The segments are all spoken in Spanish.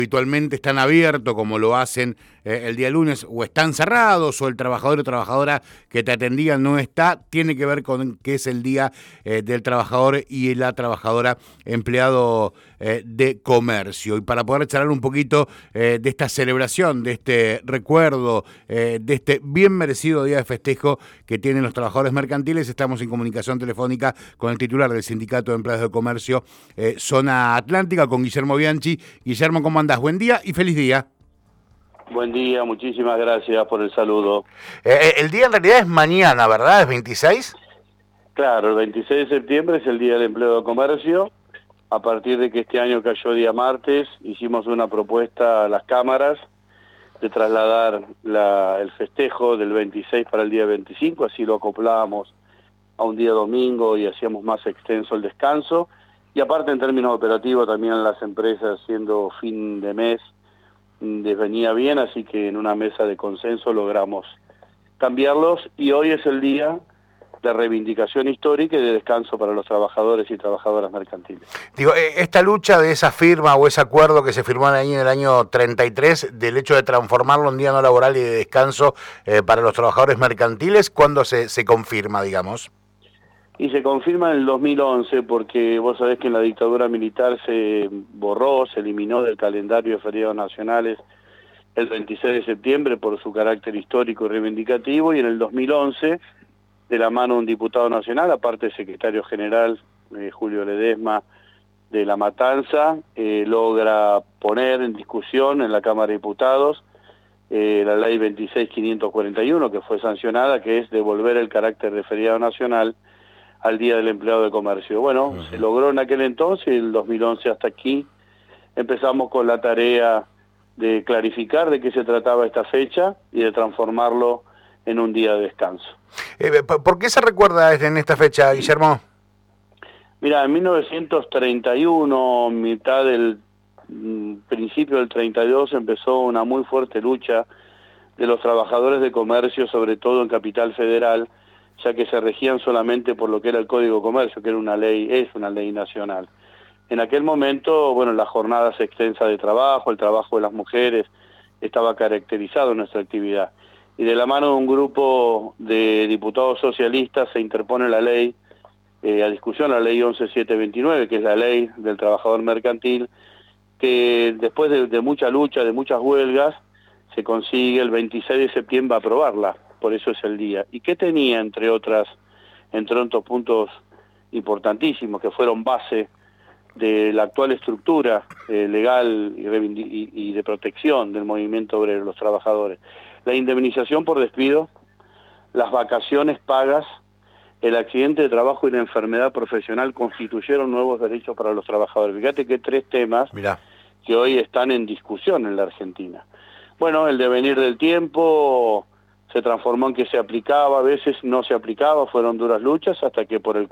habitualmente están abiertos como lo hacen el día lunes, o están cerrados, o el trabajador o trabajadora que te atendía no está, tiene que ver con que es el día del trabajador y la trabajadora empleado de comercio. Y para poder charlar un poquito de esta celebración, de este recuerdo, de este bien merecido día de festejo que tienen los trabajadores mercantiles, estamos en comunicación telefónica con el titular del Sindicato de Empleados de Comercio Zona Atlántica, con Guillermo Bianchi. Guillermo, ¿cómo andás? Buen día y feliz día. Buen día, muchísimas gracias por el saludo. El día en realidad es mañana, ¿verdad? ¿Es 26? Claro, el 26 de septiembre es el Día del Empleo de Comercio. A partir de que este año cayó día martes, hicimos una propuesta a las cámaras de trasladar el festejo del 26 para el día 25, así lo acoplábamos a un día domingo y hacíamos más extenso el descanso. Y aparte, en términos operativos, también las empresas, siendo fin de mes, les venía bien, así que en una mesa de consenso logramos cambiarlos, y hoy es el día de reivindicación histórica y de descanso para los trabajadores y trabajadoras mercantiles. Digo, esta lucha de esa firma o ese acuerdo que se firmó ahí en el año 33, del hecho de transformarlo en día no laboral y de descanso para los trabajadores mercantiles, ¿cuándo se confirma, digamos? Y se confirma en el 2011, porque vos sabés que en la dictadura militar se borró, se eliminó del calendario de feriados nacionales el 26 de septiembre por su carácter histórico y reivindicativo, y en el 2011, de la mano de un diputado nacional, aparte del secretario general Julio Ledesma de La Matanza, logra poner en discusión en la Cámara de Diputados la ley 26.541, que fue sancionada, que es devolver el carácter de feriado nacional al Día del Empleado de Comercio. Bueno, se logró en aquel entonces, y el 2011 hasta aquí empezamos con la tarea de clarificar de qué se trataba esta fecha y de transformarlo en un día de descanso. ¿Por qué se recuerda en esta fecha, Guillermo? Mira, en 1931, mitad del principio del 32, empezó una muy fuerte lucha de los trabajadores de comercio, sobre todo en Capital Federal, ya que se regían solamente por lo que era el Código de Comercio, que era una ley, es una ley nacional. En aquel momento, bueno, las jornadas extensas de trabajo, el trabajo de las mujeres, estaba caracterizado en nuestra actividad. Y de la mano de un grupo de diputados socialistas se interpone la ley, a discusión, la ley 11.729, que es la ley del trabajador mercantil, que después de mucha lucha, de muchas huelgas, se consigue el 26 de septiembre aprobarla. Por eso es el día. ¿Y qué tenía, entre otros puntos importantísimos que fueron base de la actual estructura legal y de protección del movimiento obrero, los trabajadores? La indemnización por despido, las vacaciones pagas, el accidente de trabajo y la enfermedad profesional constituyeron nuevos derechos para los trabajadores. Fíjate que 3 temas que hoy están en discusión en la Argentina. Bueno, el devenir del tiempo se transformó en que se aplicaba, a veces no se aplicaba, fueron duras luchas, hasta que por el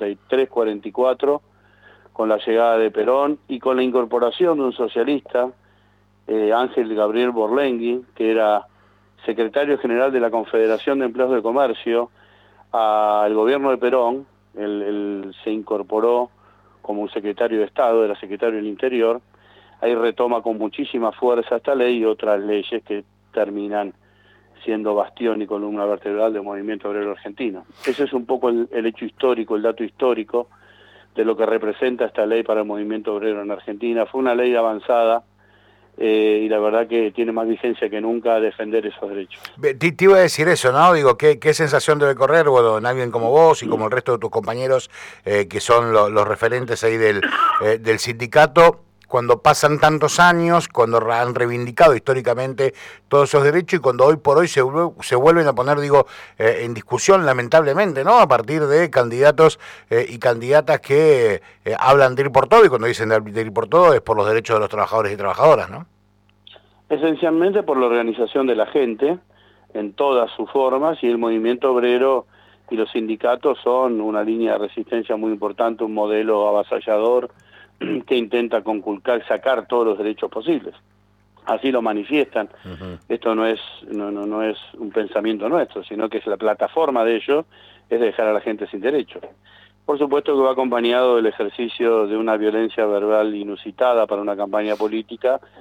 43-44, con la llegada de Perón y con la incorporación de un socialista, Ángel Gabriel Borlengui, que era secretario general de la Confederación de Empleados de Comercio, al gobierno de Perón, él se incorporó como un secretario de Estado, era secretario del Interior. Ahí retoma con muchísima fuerza esta ley y otras leyes que terminan siendo bastión y columna vertebral del movimiento obrero argentino. Ese es un poco el hecho histórico, el dato histórico de lo que representa esta ley para el movimiento obrero en Argentina. Fue una ley avanzada y la verdad que tiene más vigencia que nunca defender esos derechos. Te iba a decir eso, ¿no? Digo, ¿qué sensación debe correr, bueno, en alguien como vos y como el resto de tus compañeros que son los referentes ahí del sindicato, cuando pasan tantos años, cuando han reivindicado históricamente todos esos derechos y cuando hoy por hoy se vuelven a poner, digo, en discusión, lamentablemente, ¿no? A partir de candidatos y candidatas que hablan de ir por todo, y cuando dicen de ir por todo es por los derechos de los trabajadores y trabajadoras, ¿no? Esencialmente por la organización de la gente, en todas sus formas, y el movimiento obrero y los sindicatos son una línea de resistencia muy importante, un modelo avasallador que intenta conculcar, sacar todos los derechos posibles. Así lo manifiestan. Esto no es un pensamiento nuestro, sino que es la plataforma de ellos, es dejar a la gente sin derechos. Por supuesto que va acompañado del ejercicio de una violencia verbal inusitada para una campaña política,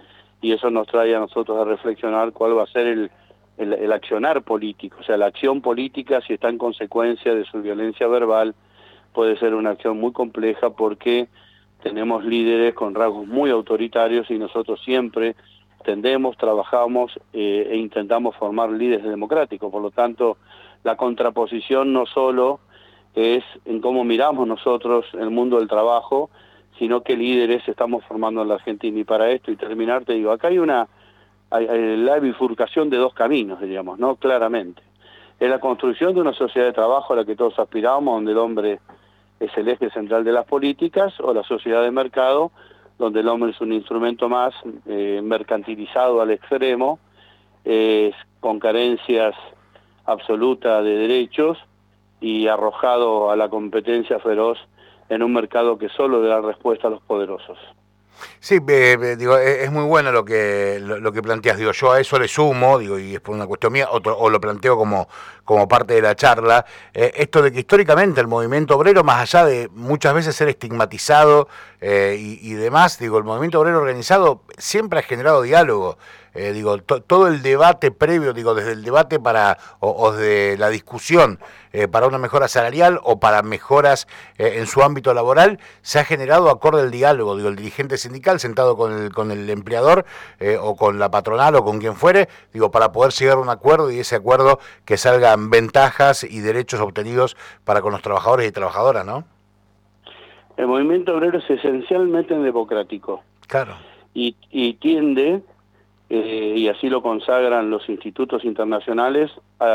y eso nos trae a nosotros a reflexionar cuál va a ser el accionar político, o sea, la acción política, si está en consecuencia de su violencia verbal, puede ser una acción muy compleja porque tenemos líderes con rasgos muy autoritarios y nosotros siempre trabajamos e intentamos formar líderes democráticos. Por lo tanto, la contraposición no solo es en cómo miramos nosotros el mundo del trabajo, sino qué líderes estamos formando en la Argentina. Y para esto, y terminar, te digo, acá hay la bifurcación de dos caminos, diríamos, ¿no? Claramente. Es la construcción de una sociedad de trabajo a la que todos aspiramos, donde el hombre es el eje central de las políticas, o la sociedad de mercado, donde el hombre es un instrumento más mercantilizado al extremo, con carencias absolutas de derechos y arrojado a la competencia feroz en un mercado que solo le da respuesta a los poderosos. Sí, digo, es muy bueno lo que planteas. Digo, yo a eso le sumo, digo, y es por una cuestión mía, o lo planteo como parte de la charla, esto de que históricamente el movimiento obrero, más allá de muchas veces ser estigmatizado y demás, digo, el movimiento obrero organizado siempre ha generado diálogo. Digo, todo el debate previo, digo, desde el debate o desde la discusión para una mejora salarial o para mejoras en su ámbito laboral, se ha generado acorde al diálogo. Digo, el dirigente sindical sentado con el empleador o con la patronal o con quien fuere, digo, para poder llegar a un acuerdo y ese acuerdo que salgan ventajas y derechos obtenidos para con los trabajadores y trabajadoras, ¿no? El movimiento obrero es esencialmente democrático. Claro. Y tiende, y así lo consagran los institutos internacionales,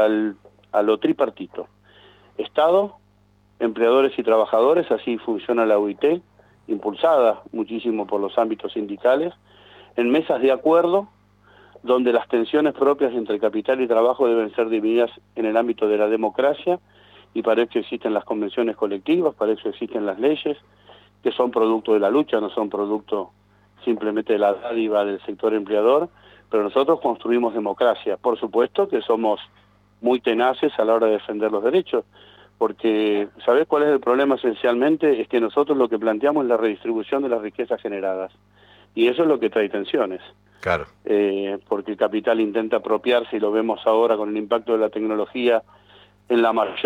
a lo tripartito. Estado, empleadores y trabajadores, así funciona la OIT, impulsada muchísimo por los ámbitos sindicales, en mesas de acuerdo, donde las tensiones propias entre capital y trabajo deben ser divididas en el ámbito de la democracia, y para eso existen las convenciones colectivas, para eso existen las leyes, que son producto de la lucha, no son producto simplemente de la dádiva del sector empleador, pero nosotros construimos democracia. Por supuesto que somos muy tenaces a la hora de defender los derechos, porque ¿sabés cuál es el problema esencialmente? Es que nosotros lo que planteamos es la redistribución de las riquezas generadas, y eso es lo que trae tensiones. Claro. Porque el capital intenta apropiarse, y lo vemos ahora con el impacto de la tecnología, en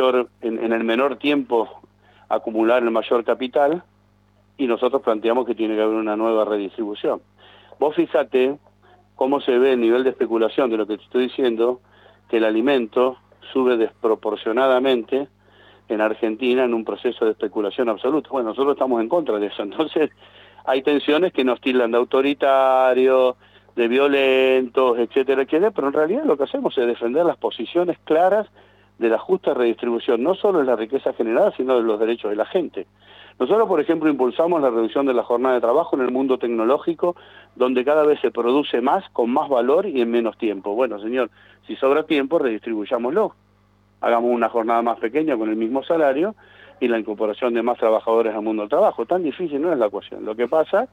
el menor tiempo acumular el mayor capital, y nosotros planteamos que tiene que haber una nueva redistribución. Vos fíjate cómo se ve el nivel de especulación de lo que te estoy diciendo, que el alimento sube desproporcionadamente en Argentina en un proceso de especulación absoluta. Bueno, nosotros estamos en contra de eso, entonces hay tensiones que nos tildan de autoritarios, de violentos, etcétera, etcétera, pero en realidad lo que hacemos es defender las posiciones claras de la justa redistribución, no solo de la riqueza generada, sino de los derechos de la gente. Nosotros, por ejemplo, impulsamos la reducción de la jornada de trabajo en el mundo tecnológico, donde cada vez se produce más, con más valor y en menos tiempo. Bueno, señor, si sobra tiempo, redistribuyámoslo. Hagamos una jornada más pequeña con el mismo salario y la incorporación de más trabajadores al mundo del trabajo. Tan difícil no es la ecuación. Lo que pasa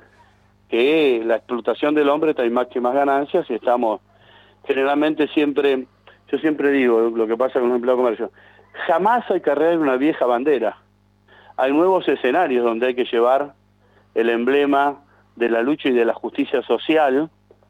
que la explotación del hombre trae más que más ganancias y estamos generalmente siempre, yo siempre digo, lo que pasa con los empleados de comercio, jamás hay que arreglar una vieja bandera. Hay nuevos escenarios donde hay que llevar el emblema de la lucha y de la justicia social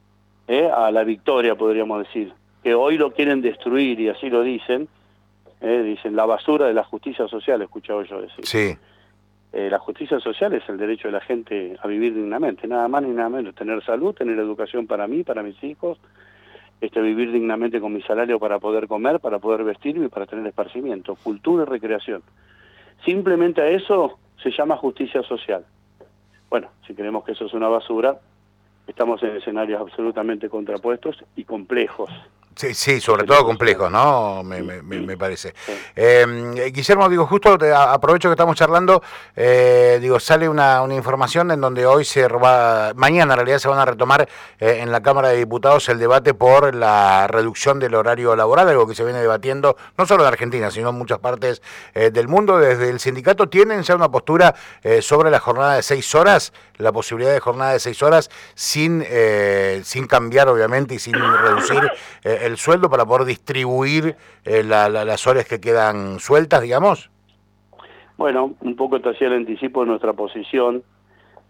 a la victoria, podríamos decir, que hoy lo quieren destruir y así lo dicen, dicen la basura de la justicia social, he escuchado yo decir. Sí. La justicia social es el derecho de la gente a vivir dignamente, nada más ni nada menos, tener salud, tener educación para mí, para mis hijos, vivir dignamente con mi salario para poder comer, para poder vestirme y para tener esparcimiento, cultura y recreación. Simplemente a eso se llama justicia social. Bueno, si creemos que eso es una basura, estamos en escenarios absolutamente contrapuestos y complejos. Sí, sí, sobre todo complejos, ¿no? Me parece. Sí. Guillermo, digo, justo aprovecho que estamos charlando, digo, sale una información en donde hoy mañana en realidad se van a retomar en la Cámara de Diputados el debate por la reducción del horario laboral, algo que se viene debatiendo no solo en Argentina, sino en muchas partes del mundo. Desde el sindicato tienen ya una postura sobre la jornada de 6 horas, la posibilidad de jornada de 6 horas sin cambiar, obviamente, y sin reducir el sueldo para poder distribuir las horas que quedan sueltas, digamos. Bueno, un poco te hacía el anticipo de nuestra posición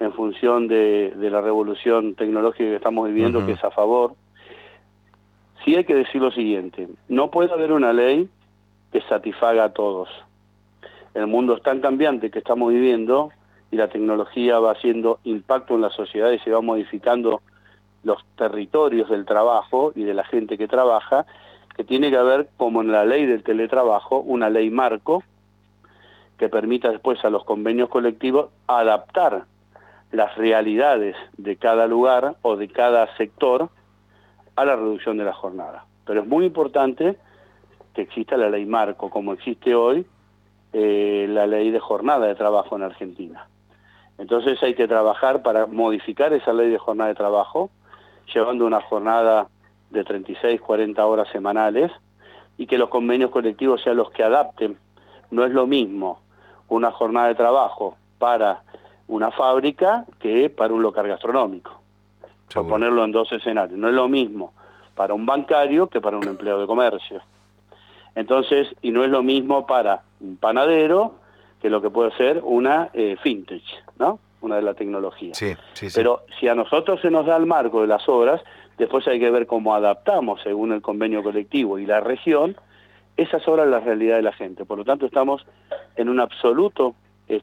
en función de la revolución tecnológica que estamos viviendo, que es a favor. Sí hay que decir lo siguiente, no puede haber una ley que satisfaga a todos. El mundo es tan cambiante que estamos viviendo y la tecnología va haciendo impacto en la sociedad y se va modificando los territorios del trabajo y de la gente que trabaja, que tiene que haber, como en la ley del teletrabajo, una ley marco que permita después a los convenios colectivos adaptar las realidades de cada lugar o de cada sector a la reducción de la jornada. Pero es muy importante que exista la ley marco, como existe hoy la ley de jornada de trabajo en Argentina. Entonces hay que trabajar para modificar esa ley de jornada de trabajo, llevando una jornada de 36, 40 horas semanales, y que los convenios colectivos sean los que adapten. No es lo mismo una jornada de trabajo para una fábrica que para un local gastronómico. Por ponerlo en dos escenarios. No es lo mismo para un bancario que para un empleado de comercio. Entonces, y no es lo mismo para un panadero que lo que puede ser una fintech, ¿no? Una de la tecnología. Sí. Pero si a nosotros se nos da el marco de las obras, después hay que ver cómo adaptamos, según el convenio colectivo y la región, esas obras a la realidad de la gente. Por lo tanto, estamos en un absoluto,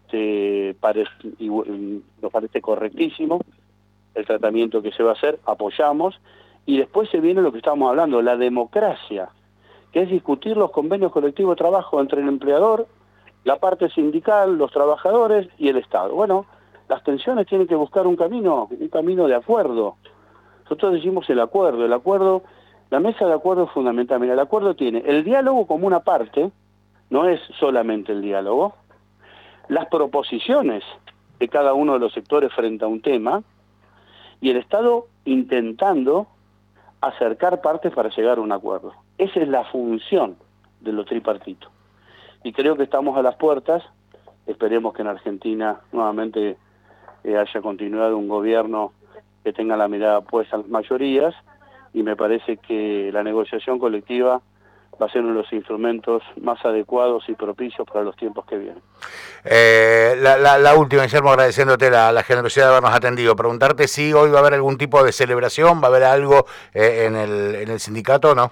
nos parece correctísimo el tratamiento que se va a hacer, apoyamos, y después se viene lo que estamos hablando, la democracia, que es discutir los convenios colectivos de trabajo entre el empleador, la parte sindical, los trabajadores y el Estado. Bueno, las tensiones tienen que buscar un camino de acuerdo. Nosotros decimos el acuerdo, la mesa de acuerdo es fundamental. Mira, el acuerdo tiene el diálogo como una parte, no es solamente el diálogo, las proposiciones de cada uno de los sectores frente a un tema, y el Estado intentando acercar partes para llegar a un acuerdo. Esa es la función de los tripartitos. Y creo que estamos a las puertas, esperemos que en Argentina nuevamente haya continuado un gobierno que tenga la mirada puesta en las mayorías, y me parece que la negociación colectiva va a ser uno de los instrumentos más adecuados y propicios para los tiempos que vienen. La última, Guillermo, agradeciéndote la generosidad de habernos atendido. Preguntarte si hoy va a haber algún tipo de celebración, va a haber algo en el sindicato o no.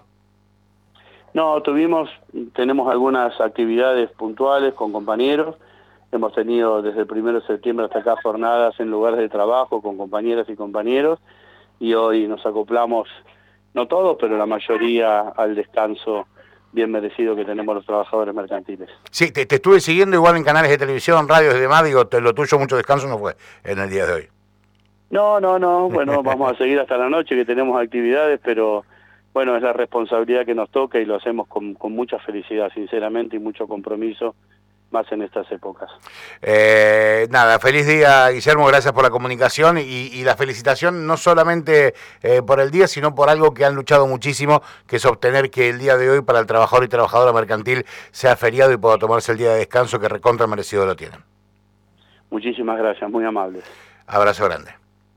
No, tenemos algunas actividades puntuales con compañeros. Hemos tenido desde el 1 de septiembre hasta acá jornadas en lugares de trabajo con compañeras y compañeros, y hoy nos acoplamos, no todos, pero la mayoría, al descanso bien merecido que tenemos los trabajadores mercantiles. Sí, te estuve siguiendo igual en canales de televisión, radios y demás, digo, lo tuyo mucho descanso no fue en el día de hoy. No, bueno, vamos a seguir hasta la noche, que tenemos actividades, pero bueno, es la responsabilidad que nos toca y lo hacemos con mucha felicidad, sinceramente, y mucho compromiso, más en estas épocas. Nada, feliz día, Guillermo, gracias por la comunicación y la felicitación no solamente por el día, sino por algo que han luchado muchísimo, que es obtener que el día de hoy para el trabajador y trabajadora mercantil sea feriado y pueda tomarse el día de descanso que recontra merecido lo tienen. Muchísimas gracias, muy amables. Abrazo grande.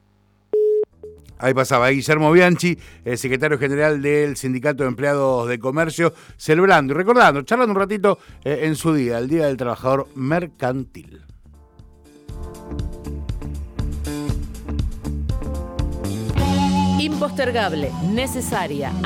Ahí pasaba Guillermo Bianchi, el secretario general del Sindicato de Empleados de Comercio, celebrando y recordando, charlando un ratito en su día, el Día del Trabajador Mercantil. Impostergable, necesaria,